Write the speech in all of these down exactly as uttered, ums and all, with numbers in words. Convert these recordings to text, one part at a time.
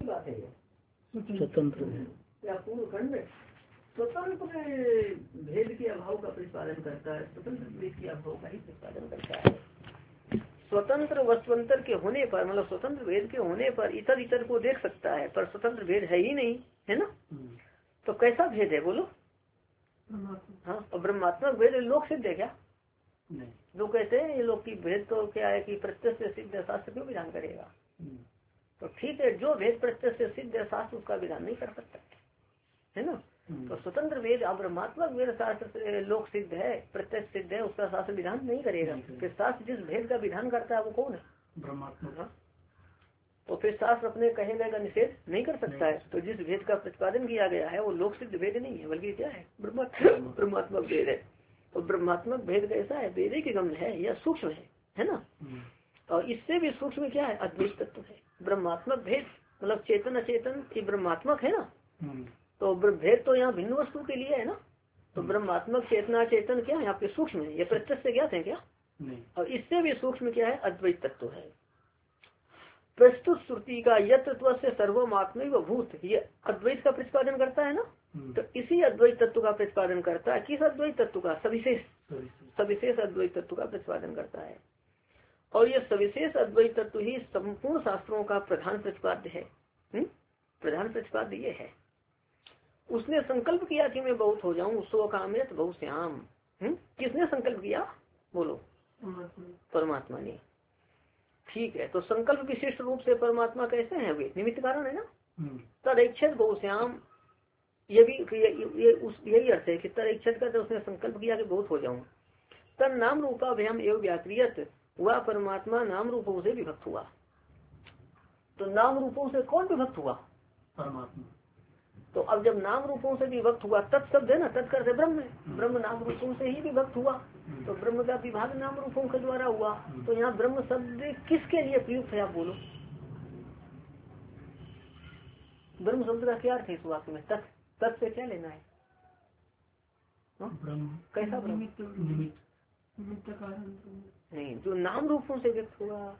बात है ये? स्वतंत्र या पूर्ण खंड स्वतंत्र भेद के अभाव का प्रतिपादन करता है, स्वतंत्र भेद के अभाव का ही प्रतिपादन करता है। स्वतंत्र वस्तुअंतर के होने पर, मतलब स्वतंत्र भेद के होने पर इतर इतर को देख सकता है, पर स्वतंत्र भेद है ही नहीं, है ना। तो कैसा भेद है बोलो? हाँ, और ब्रह्मात्मक भेद लोक सिद्ध है क्या? नहीं। लोग कहते हैं ये लोग की भेद तो क्या है कि प्रत्यक्ष सिद्ध शास्त्र क्यों विधान करेगा? तो ठीक है, जो भेद प्रत्यक्ष सिद्ध है शास्त्र उसका विधान नहीं कर सकता, है ना। तो स्वतंत्र वेद ब्रह्मात्मक वेद शास्त्र लोक सिद्ध है, प्रत्यक्ष सिद्ध है, उसका शास्त्र विधान नहीं करेगा। फिर शास्त्र जिस भेद का विधान करता है वो कौन है? ब्रह्मात्मक। तो फिर शास्त्र अपने कहे गए का निषेध नहीं कर सकता है। तो जिस भेद का प्रतिपादन किया गया है वो लोक सिद्ध भेद नहीं है, बल्कि क्या है? ब्रह्मात्मक भेद है। तो ब्रह्मात्मक भेद कैसा है? वेद के गम्य है या सूक्ष्म है, है ना। और इससे भी सूक्ष्म क्या है? अद्वैत तत्व है। ब्रह्मात्मक भेद मतलब चेतन अचेतन की ब्रह्मात्मक है ना। तो भेद तो यहाँ भिन्न वस्तु के लिए है ना। तो ब्रह्मात्मक चेतना चेतन क्या है? यहाँ पे सूक्ष्म है, ये प्रत्यक्ष से ज्ञात है क्या? नहीं। और इससे भी सूक्ष्म क्या है? अद्वैत तत्व है। प्रस्तुत श्रुति का यत्व से सर्वमात्म भूत, ये अद्वैत का प्रतिपादन करता है ना। तो इसी अद्वैत तत्व का प्रतिपादन करता है। किस अद्वैत तत्व का? सविशेष सविशेष अद्वैत तत्व का प्रतिपादन करता है। और ये सविशेष अद्वैत तत्व ही संपूर्ण शास्त्रों का प्रधान प्रतिपाद्य है। हुँ? प्रधान प्रतिपाद्य ये है। उसने संकल्प किया कि मैं बहुत हो जाऊं, सो कामेत बहु श्याम। किसने संकल्प किया बोलो? परमात्मा ने। ठीक है, तो संकल्प विशिष्ट रूप से परमात्मा कैसे है? वे निमित्त कारण है ना। तदैक्षत बहु श्याम, ये भी ये, ये उस यही अर्थ है कि तदैक्षत का तो उसने संकल्प किया कि बहुत हो जाऊं। तन नाम रूपा भयम एवं व्याक्रियत, वह परमात्मा नाम रूपों से विभक्त हुआ। तो नाम रूपों से कौन विभक्त हुआ? परमात्मा। तो अब जब नाम रूपों से विभक्त हुआ, तत्शब्द है ना, तत्कर से ब्रह्म है, ब्रह्म नाम रूपों से ही विभक्त हुआ। तो ब्रह्म का विभाग नाम रूपों के द्वारा हुआ। तो यहाँ ब्रह्म शब्द किसके लिए प्रयुक्त है आप बोलो? ब्रह्म शब्द का क्या अर्थ है इस वाक्य में? तत् तत् से क्या लेना है? ब्रह्म कैसा? निमित्त निमित्त कारण नहीं, जो नाम रूपों से व्यक्त हुआ।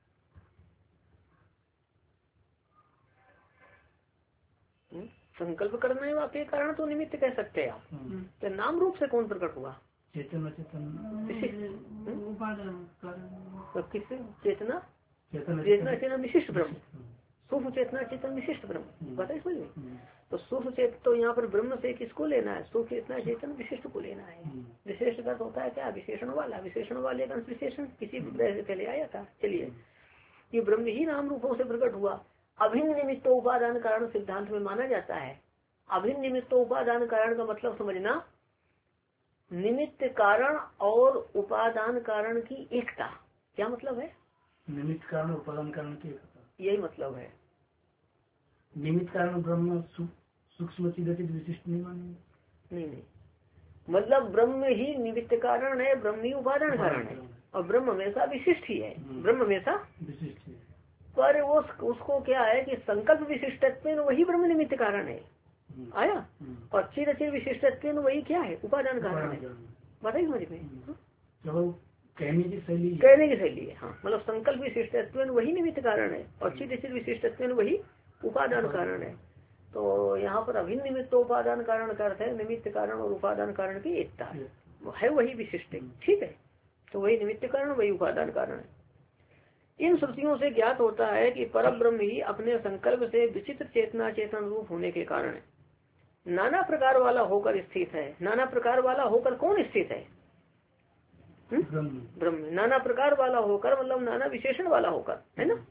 संकल्प करने वाले कारण तो निमित्त कह सकते हैं आप। तो नाम रूप से कौन प्रकट हुआ? चेतन चेतन उपादान कारण। किससे? चेतना चेतना चेतना विशिष्ट ब्रह्म, सूक्ष्म चेतना चेतन विशिष्ट ब्रह्म, पता है समझ में। तो सूक्ष्म चेतन तो यहाँ पर ब्रह्म से किसको लेना है? सूक्ष्म चेतना चेतन विशिष्ट को लेना है। विशेष का होता है क्या? विशेषण वाला। विशेषण वाले का विशेषण किसी भी से पहले आया था। चलिए, ये ब्रह्म ही नाम रूपों से प्रकट हुआ। अभिन्न निमित्त उपादान कारण सिद्धांत में माना जाता है। अभिन्न निमित्त उपादान कारण का मतलब समझना, निमित्त कारण और उपादान कारण की एकता। क्या मतलब है? निमित्त कारण उपादान कारण की एकता, यही मतलब है। निमित्त कारण ब्रह्म सूक्ष्म चिदचित विशिष्ट नहीं मानेंगे। नहीं नहीं, मतलब ब्रह्म ही निमित्त कारण है, ब्रह्म ही उपादान कारण है, और ब्रह्म हमेशा विशिष्ट ही है। ब्रह्म हमेशा विशिष्ट है। पर वो उसको क्या है कि संकल्प विशिष्टत्व में वही ब्रह्म निमित्त कारण है, आया। और चिर चिर विशिष्टत्व में वही क्या है? उपादान कारण है। बताइए समझ में। कहने की शैली कहने की शैली है। हाँ, मतलब संकल्प विशिष्टत्व में वही निमित्त कारण है, और चिर चिर विशिष्टत्व में वही उपादान कारण है। तो यहाँ पर अभिन्न निमित्त उपादान कारण का अर्थ है निमित्त कारण और उपादान कारण की एकता है, वही विशिष्ट है। ठीक है, तो वही निमित्त कारण वही उपादान कारण है। इन श्रुतियों से ज्ञात होता है कि परब्रह्म ही अपने संकल्प से विचित्र चेतना चेतन रूप होने के कारण नाना प्रकार वाला होकर स्थित है। नाना प्रकार वाला होकर कौन स्थित है? ब्रह्म। नाना प्रकार वाला होकर मतलब नाना विशेषण वाला होकर, है ना।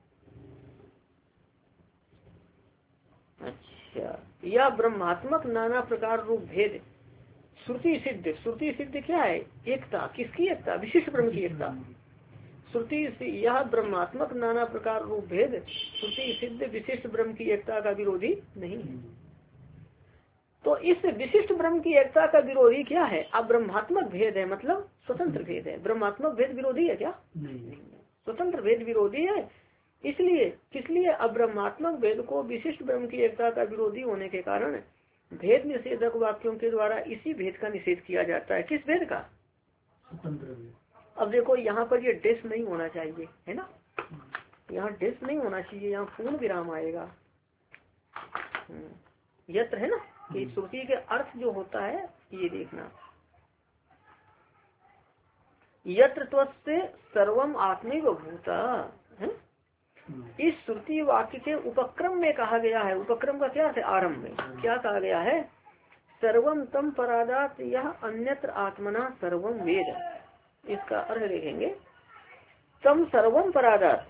अच्छा, यह ब्रह्मात्मक नाना प्रकार रूप भेद श्रुति सिद्ध। श्रुति सिद्ध क्या है? एकता। किसकी एकता? विशिष्ट ब्रह्म की एकता। श्रुति से यह ब्रह्मात्मक नाना प्रकार रूप भेद श्रुति सिद्ध विशिष्ट ब्रह्म की एकता का विरोधी नहीं है। तो इस विशिष्ट ब्रह्म की एकता का विरोधी क्या है? अब ब्रह्मात्मक भेद है, मतलब स्वतंत्र भेद है। ब्रह्मात्मक भेद विरोधी है क्या? नहीं, स्वतंत्र भेद विरोधी है। इसलिए किस लिए? अब्रह्मात्मक भेद को विशिष्ट ब्रह्म की एकता का विरोधी होने के कारण भेद निषेधक वाक्यों के द्वारा इसी भेद का निषेध किया जाता है। किस भेद का? स्वतंत्र भेद। अब देखो यहाँ पर ये डेस नहीं होना चाहिए, है ना। यहाँ डेस नहीं होना चाहिए, यहाँ पूर्ण विराम आएगा। यत्र है ना कि श्रुति के अर्थ जो होता है ये देखना, यत्र त्वस्य सर्वम आत्मैव भूता है। इस श्रुति वाक्य के उपक्रम में कहा गया है, उपक्रम का क्या है, आरंभ में क्या कहा गया है, सर्वम तम परादात यह अन्यत्र आत्मना सर्वम वेद। इसका अर्थ देखेंगे, तम सर्वम परादात,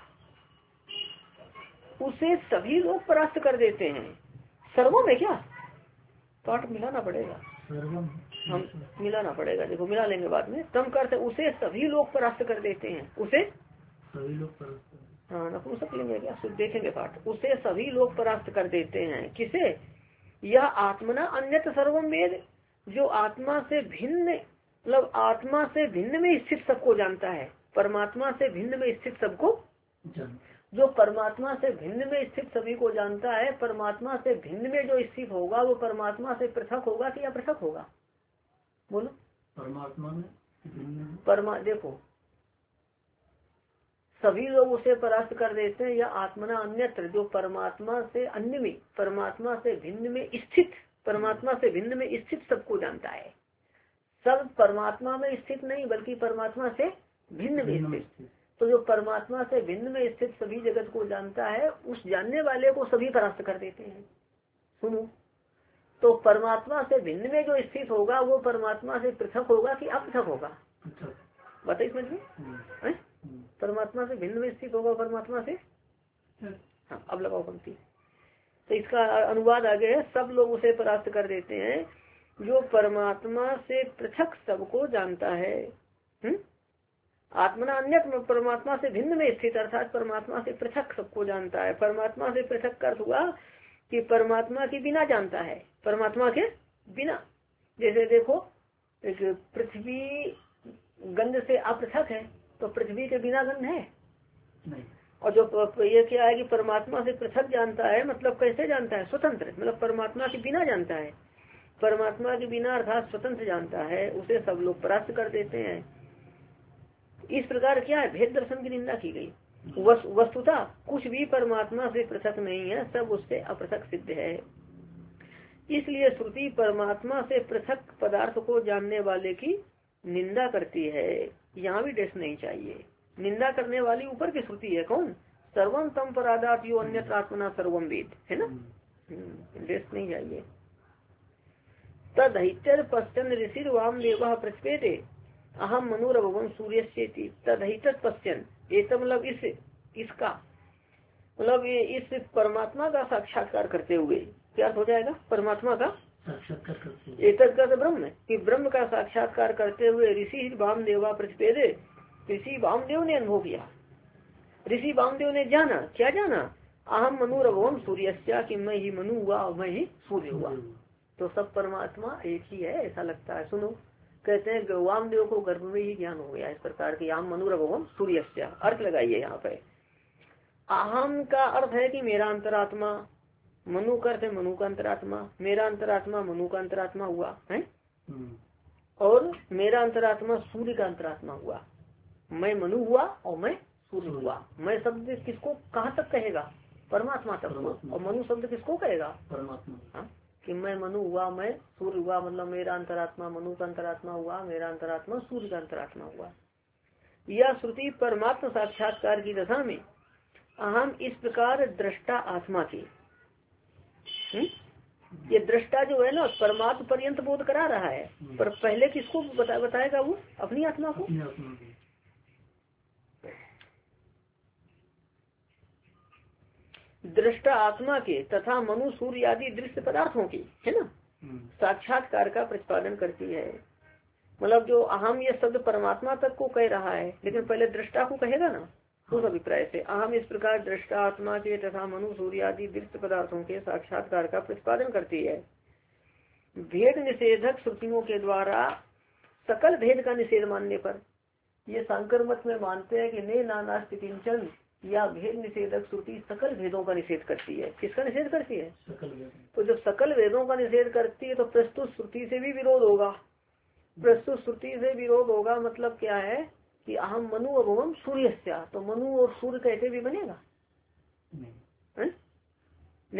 उसे सभी लोग परास्त कर देते हैं। सर्वम है क्या, पाठ मिलाना पड़ेगा, हम मिलाना पड़ेगा, देखो मिला लेंगे बाद में। तम करते उसे सभी लोग परास्त कर देते हैं, उसे सभी लोग परास्त, हाँ नपुंसक लेंगे क्या, शुद्ध देखेंगे पाठ, उसे सभी लोग परास्त कर देते हैं। किसे, यह आत्मना अन्यत्र सर्वम वेद, जो आत्मा से भिन्न, मतलब आत्मा से भिन्न में स्थित सबको जानता है, परमात्मा से भिन्न में स्थित सबको, जो परमात्मा से भिन्न में स्थित सभी को जानता है, परमात्मा से भिन्न में जो स्थित होगा वो परमात्मा से पृथक होगा कि या पृथक होगा, बोलो। परमात्मा में परमा देखो सभी लोग उसे परास्त कर देते हैं, या आत्मना अन्यत्र, जो परमात्मा से अन्य में, परमात्मा से भिन्न में स्थित, परमात्मा से भिन्न में स्थित सबको जानता है। सब परमात्मा में स्थित नहीं बल्कि परमात्मा से भिन्न में स्थित, तो जो परमात्मा से भिन्न में स्थित सभी जगत को जानता है, उस जानने वाले को सभी परास्त कर देते हैं। सुनो, तो परमात्मा से भिन्न में जो स्थित होगा वो परमात्मा से पृथक होगा कि अपृथक होगा, बताइए समझ में। परमात्मा से भिन्न में स्थित होगा परमात्मा से, हाँ अब लगाओ पंक्ति। तो इसका अनुवाद आगे है, सब लोग उसे परास्त कर देते हैं जो परमात्मा से पृथक सबको जानता है। हम्म आत्मना अन्य, परमात्मा से भिन्न में स्थित अर्थात परमात्मा से पृथक सबको जानता है। परमात्मा से पृथक का अर्थ हुआ कि परमात्मा के बिना जानता है, परमात्मा के बिना। जैसे देखो पृथ्वी गंध से अपृथक है, तो पृथ्वी के बिना गंध है नहीं। और जो ये क्या है कि परमात्मा से पृथक जानता है, मतलब कैसे जानता है, स्वतंत्र, मतलब परमात्मा के बिना जानता है, परमात्मा के बिना अर्थात स्वतंत्र जानता है, उसे सब लोग परास्त कर देते हैं। इस प्रकार क्या है, भेद दर्शन की निंदा की गई। वस, वस्तुता कुछ भी परमात्मा से पृथक नहीं है, सब उससे अपृथक सिद्ध है। इसलिए श्रुति परमात्मा से पृथक पदार्थ को जानने वाले की निंदा करती है। यहाँ भी डेस नहीं चाहिए, निंदा करने वाली ऊपर की श्रुति है, कौन, सर्वम तम परादात यो अन्यत्र आत्मना सर्वम वेद, है ना, डेस नहीं चाहिए। तदैतर पश्चन ऋषि वाम देव प्रतिपेदे अहम मनुरभवम सूर्य से तदैतर पश्चन, एक मतलब इस इसका मतलब ये इस परमात्मा का साक्षात्कार करते हुए क्या हो जाएगा, परमात्मा का साक्षात्कार करते हुए, एक ब्रह्म कि ब्रह्म का साक्षात्कार करते हुए ऋषि वामदेवा प्रतिपेदे, ऋषि वामदेव ने अनुभव किया, ऋषि वामदेव ने जाना, क्या जाना, अहम मनुरभवम सूर्य, कि मैं ही मनु हुआ और मैं ही सूर्य हुआ। तो सब परमात्मा एक ही है ऐसा लगता है। सुनो, कहते हैं वामदेव को गर्भ में ही ज्ञान हो गया इस प्रकार की, अहम मनुरभवम सूर्य। अर्थ लगाइए यहाँ पे, अहम का अर्थ है कि मेरा अंतरात्मा, मनु करते मनु का अंतरात्मा, मेरा अंतरात्मा मनु का अंतरात्मा हुआ है, और मेरा अंतरात्मा सूर्य का अंतरात्मा हुआ। मैं मनु हुआ और मैं सूर्य हुआ। मैं शब्द किसको कहाँ तक कहेगा, परमात्मा तक को, और मनु शब्द किसको कहेगा, परमात्मा। कि मैं मनु हुआ मैं सूर्य हुआ, मतलब मेरा अंतरात्मा मनु का अंतरात्मा हुआ, मेरा अंतरात्मा सूर्य का अंतरात्मा हुआ। यह श्रुति परमात्मा साक्षात्कार की दशा में अहम इस प्रकार दृष्टा आत्मा की, ये दृष्टा जो है ना परमात्मा पर्यंत बोध करा रहा है, पर पहले किसको बता, बताएगा वो अपनी आत्मा को। दृष्टा आत्मा के तथा मनु सूर्य आदि दृश्य पदार्थों की, है ना, साक्षात्कार का प्रतिपादन करती है। मतलब जो अहम ये शब्द परमात्मा तक को कह रहा है, लेकिन पहले दृष्टा को कहेगा ना, उस अभिप्राय से अहम इस प्रकार दृष्टा आत्मा के तथा मनु सूर्य आदि दृश्य पदार्थों के साक्षात्कार का प्रतिपादन करती है। भेद निषेधक श्रुतियों के द्वारा सकल भेद का निषेध मानने पर, ये सांकर मत में मानते हैं कि ने नानास्ति किंचन, या भेद निषेधक श्रुति सकल भेदों का निषेध करती है। किसका निषेध करती है, सकल भेद। तो जब सकल भेदों का निषेध करती है तो प्रस्तुत श्रुति से भी विरोध होगा, प्रस्तुत श्रुति से विरोध होगा मतलब क्या है कि अहम मनु अभवम सूर्य, तो मनु और सूर्य कैसे भी बनेगा, नहीं,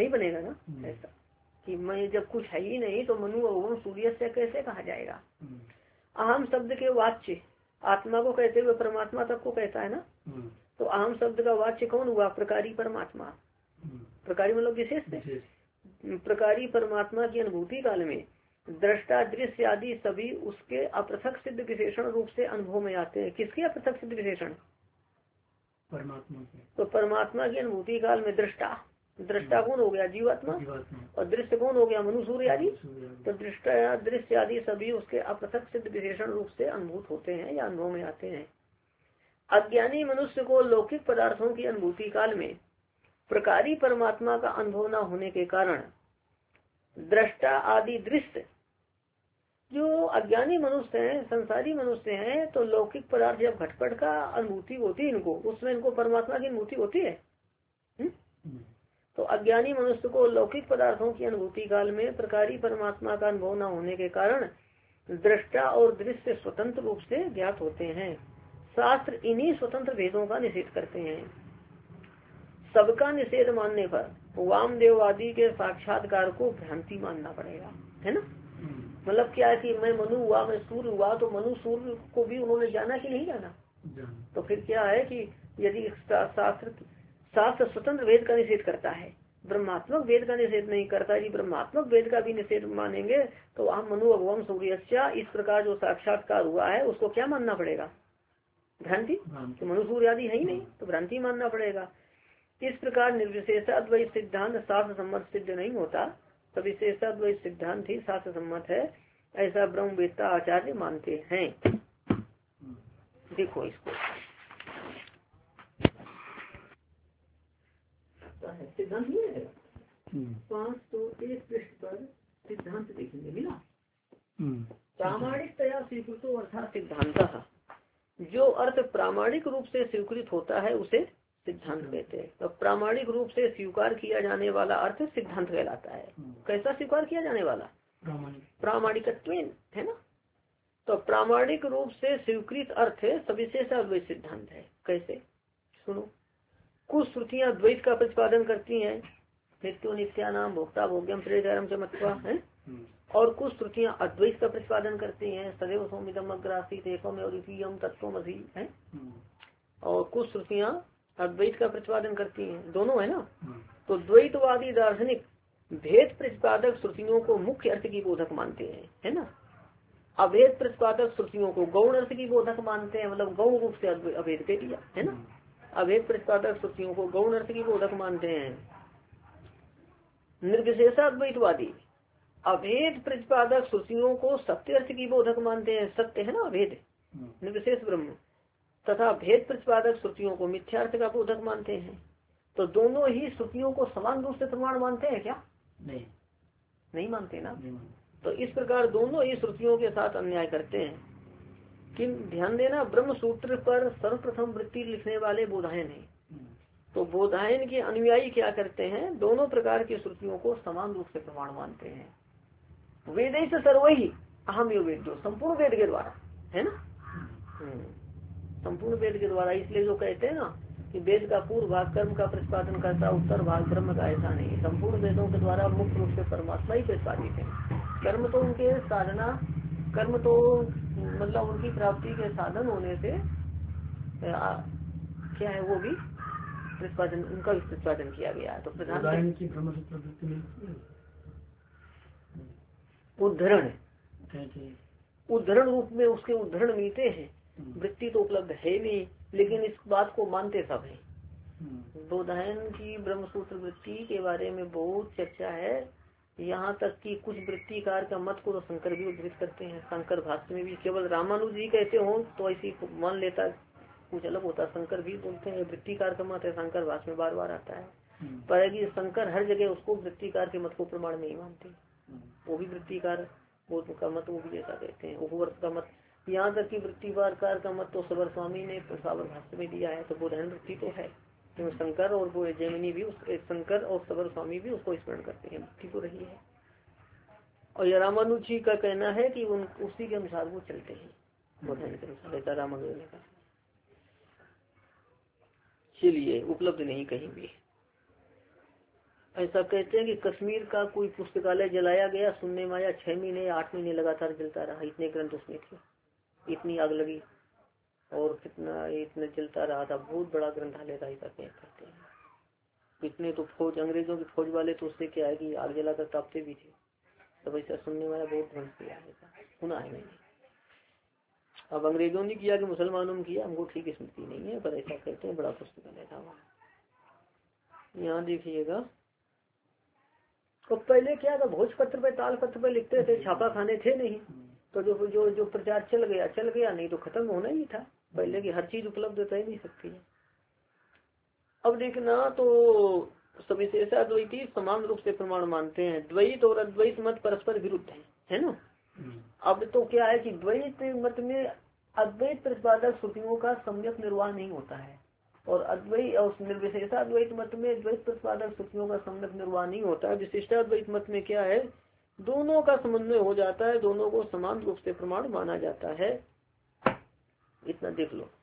नहीं बनेगा ना ऐसा कि मैं जब कुछ है ही नहीं तो मनु अवगम सूर्य से कैसे कहा जाएगा। अहम शब्द के वाच्य आत्मा को कहते हुए परमात्मा तक को कहता है ना, तो अहम शब्द का वाच्य कौन हुआ? प्रकारी परमात्मा। प्रकारी मतलब विशेष से प्रकारी परमात्मा की अनुभूति काल में दृष्टा दृश्य आदि सभी उसके अपृथक सिद्ध विशेषण रूप से अनुभव में आते हैं। किसके अपृथक सिद्ध विशेषण? परमात्मा के। तो परमात्मा की अनुभूति काल में दृष्टा दृष्टा कौन हो गया? जीवात्मा। और दृश्य कौन हो गया? मनु सूर्य आदि। तो दृष्टा दृश्य आदि सभी उसके अपृथक सिद्ध विशेषण रूप से अनुभूत होते हैं या अनुभव में आते हैं। अज्ञानी मनुष्य को लौकिक पदार्थों की अनुभूति काल में प्रकारी परमात्मा का अनुभव न होने के कारण दृष्टा आदि दृश्य, जो अज्ञानी मनुष्य हैं, संसारी मनुष्य हैं, तो लौकिक पदार्थ जब घटपट का अनुभूति होती है इनको, उसमें इनको परमात्मा की अनुभूति होती है। हुँ? तो अज्ञानी मनुष्य को लौकिक पदार्थों की अनुभूति काल में प्रकारी परमात्मा का अनुभव न होने के कारण दृष्टा और दृश्य स्वतंत्र रूप से ज्ञात होते हैं। शास्त्र इन्हीं स्वतंत्र भेदों का निषेध करते हैं। सबका निषेध मानने पर वामदेव आदि के साक्षात्कार को भ्रांति मानना पड़ेगा, है ना। मतलब क्या है कि मैं मनु हुआ, मैं सूर्य हुआ, तो मनु सूर्य को भी उन्होंने जाना कि नहीं जाना? तो फिर क्या है कि यदि शास्त्र शास्त्र स्वतंत्र वेद का निषेध करता है, ब्रह्मात्मक वेद का निषेध नहीं करता, यदि ब्रह्मात्मक वेद का भी निषेध मानेंगे तो हम मनु अभवम सूर्य इस प्रकार जो साक्षात्कार हुआ है उसको क्या मानना पड़ेगा? भ्रांति। तो मनु सूर्य आदि है ही नहीं, तो भ्रांति मानना पड़ेगा। इस प्रकार निर्विशेषाद्वैत सिद्धांत शास्त्र सम्मत सिद्ध नहीं होता, तो विशेषाद्वैत सिद्धांत ही शास्त्र सम्मत है, ऐसा ब्रह्मवेत्ता आचार्य मानते हैं। देखो इसको सिद्धांत नहीं है पांच सौ एक पृष्ठ पर सिद्धांत देखेंगे मिला। प्रामाणिकतया स्वीकृतो अर्थात सिद्धांत, जो अर्थ प्रामाणिक रूप से स्वीकृत होता है उसे सिद्धांत कहते हैं। तो प्रामाणिक रूप से स्वीकार किया जाने वाला अर्थ सिद्धांत कहलाता है। कैसा स्वीकार किया जाने वाला? प्रामाणिकत्व, है ना। तो प्रामाणिक रूप से स्वीकृत अर्थ सविशेष अद्वैत सिद्धांत है। कैसे? सुनो, कुछ श्रुतियां द्वैत का प्रतिपादन करती हैं, नित्यो नित्यानाम भोक्ता भोग्यम प्रेरम चमत्वा है, और कुछ श्रुतियां अद्वैत का प्रतिपादन करती हैं, सदैव सौमिदम अग्रासीत एकम और द्वितीयम तत्वमसि है, और कुछ श्रुतियां अद्वैत का प्रतिपादन करती हैं, दोनों है ना। तो द्वैतवादी दार्शनिक भेद प्रतिपादक श्रुतियों को मुख्य अर्थ की बोधक मानते हैं, है ना। अभेद प्रतिपादक श्रुतियों को गौण अर्थ की बोधक मानते हैं, मतलब गौण रूप से अभेद के दिया, है ना। अभेद प्रतिपादक श्रुतियों को गौण अर्थ की बोधक मानते हैं। निर्विशेषाद्वैतवादी अभेद प्रतिपादक श्रुतियों को सत्य अर्थ की बोधक मानते हैं, सत्य है ना अभेद, निर्विशेष ब्रह्म, तथा भेद प्रतिपादक श्रुतियों को मिथ्यार्थ का बोधक मानते हैं। तो दोनों ही श्रुतियों को समान रूप से प्रमाण मानते हैं क्या? नहीं, नहीं मानते ना। तो इस प्रकार दोनों ही श्रुतियों के साथ अन्याय करते हैं। कि ध्यान देना, ब्रह्म सूत्र पर सर्वप्रथम वृत्ति लिखने वाले बोधायन है। तो बोधायन के अनुयायी क्या करते हैं? दोनों प्रकार की श्रुतियों को समान रूप से प्रमाण मानते हैं। वेद से सर्वही अहम यो वेद, जो संपूर्ण वेद के द्वारा, है ना, संपूर्ण वेद के द्वारा। इसलिए जो कहते हैं ना कि वेद का पूर्व भाग कर्म का प्रतिपादन करता, उत्तर भाग ब्रह्म का, ऐसा नहीं। संपूर्ण वेदों के द्वारा मुख्य रूप से परमात्मा ही प्रतिपादित है। कर्म तो उनके साधना, कर्म तो मतलब उनकी प्राप्ति के साधन होने से आ, क्या है वो भी प्रतिपादन, उनका भी प्रतिपादन किया गया है। तो प्रधान उद्धरण उद्धरण रूप में उसके उद्धरण मिलते हैं। वृत्ति तो उपलब्ध है नहीं, लेकिन इस बात को मानते सब है। बोधायन की ब्रह्मसूत्र वृत्ति के बारे में बहुत चर्चा है, यहाँ तक कि कुछ वृत्तिकार का मत को तो शंकर भी उद्धृत करते हैं। शंकर भाष्य में भी केवल रामानुज जी कहते हो तो ऐसी मान लेता, कुछ अलग होता। शंकर भी बोलते हैं वृत्तिकार का मत है, शंकर भाष्य में बार बार आता है। पर कि शंकर हर जगह उसको वृत्तिकार के मत को प्रमाण नहीं मानते। वो भी वृत्तिकार का मत वो भी ऐसा कहते हैं, उपवर्त का मत। यहाँ तक कि वृत्तिकार का मत तो सबर स्वामी ने सावर भाष्य में दिया है। तो बोधायन वृत्ति तो है, तो शंकर और वो जैमिनी भी, शंकर और सबर स्वामी भी उसको स्मरण करते हैं, वृत्ति तो रही है। और ये रामानुज जी का कहना है कि उन उसी के अनुसार वो चलते हैं, बोधायन के अनुसार, ऐसा रामानुज ने कहा। चलिए, उपलब्ध नहीं कहीं भी। ऐसा कहते हैं कि कश्मीर का कोई पुस्तकालय जलाया गया, सुनने में आया छह महीने या आठ महीने लगातार जलता रहा, इतने ग्रंथ उसमें थे, इतनी आग लगी और कितना इतना जलता रहा था। बहुत बड़ा ग्रंथालय था ऐसा कहते हैं। इतने तो फौज, अंग्रेजों की फौज वाले तो उससे क्या है कि आग जलाकर तापते भी थे। तब ऐसा सुनने में आया, बहुत ध्वंस किया ऐसा सुना है मैंने। अब अंग्रेजों ने किया कि मुसलमानों ने किया, हमको ठीक स्मृति नहीं है, पर ऐसा कहते हैं बड़ा पुस्तकालय था वहाँ। यहाँ देखिएगा, तो पहले क्या था, भोजपत्र पे ताल पत्र पे लिखते थे, छापा खाने थे नहीं, तो जो जो जो प्रचार चल गया चल गया, नहीं तो खत्म होना ही था। पहले की हर चीज उपलब्ध तो ही नहीं सकती है। अब देखना तो सविशेषाद्वैती समान रूप से प्रमाण मानते हैं, द्वैत और अद्वैत मत परस्पर विरुद्ध है, है ना। अब तो क्या है कि द्वैत मत में अद्वैत प्रतिपादक श्रुतियों का सम्यक निर्वाह नहीं होता है, और अद्वैत और निर्विशेषाद्वैत मत में द्वैत प्रतिपादक श्रुतियों का सम्यक निर्वाह नहीं होता है। विशिष्टाद्वैत मत में क्या है, दोनों का समन्वय हो जाता है, दोनों को समान रूप से प्रमाण माना जाता है। इतना देख लो।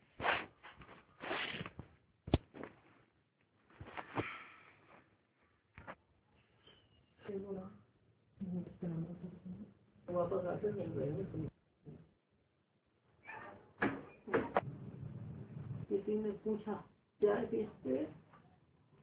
वापस आते किसी ने पूछा क्या है कि इससे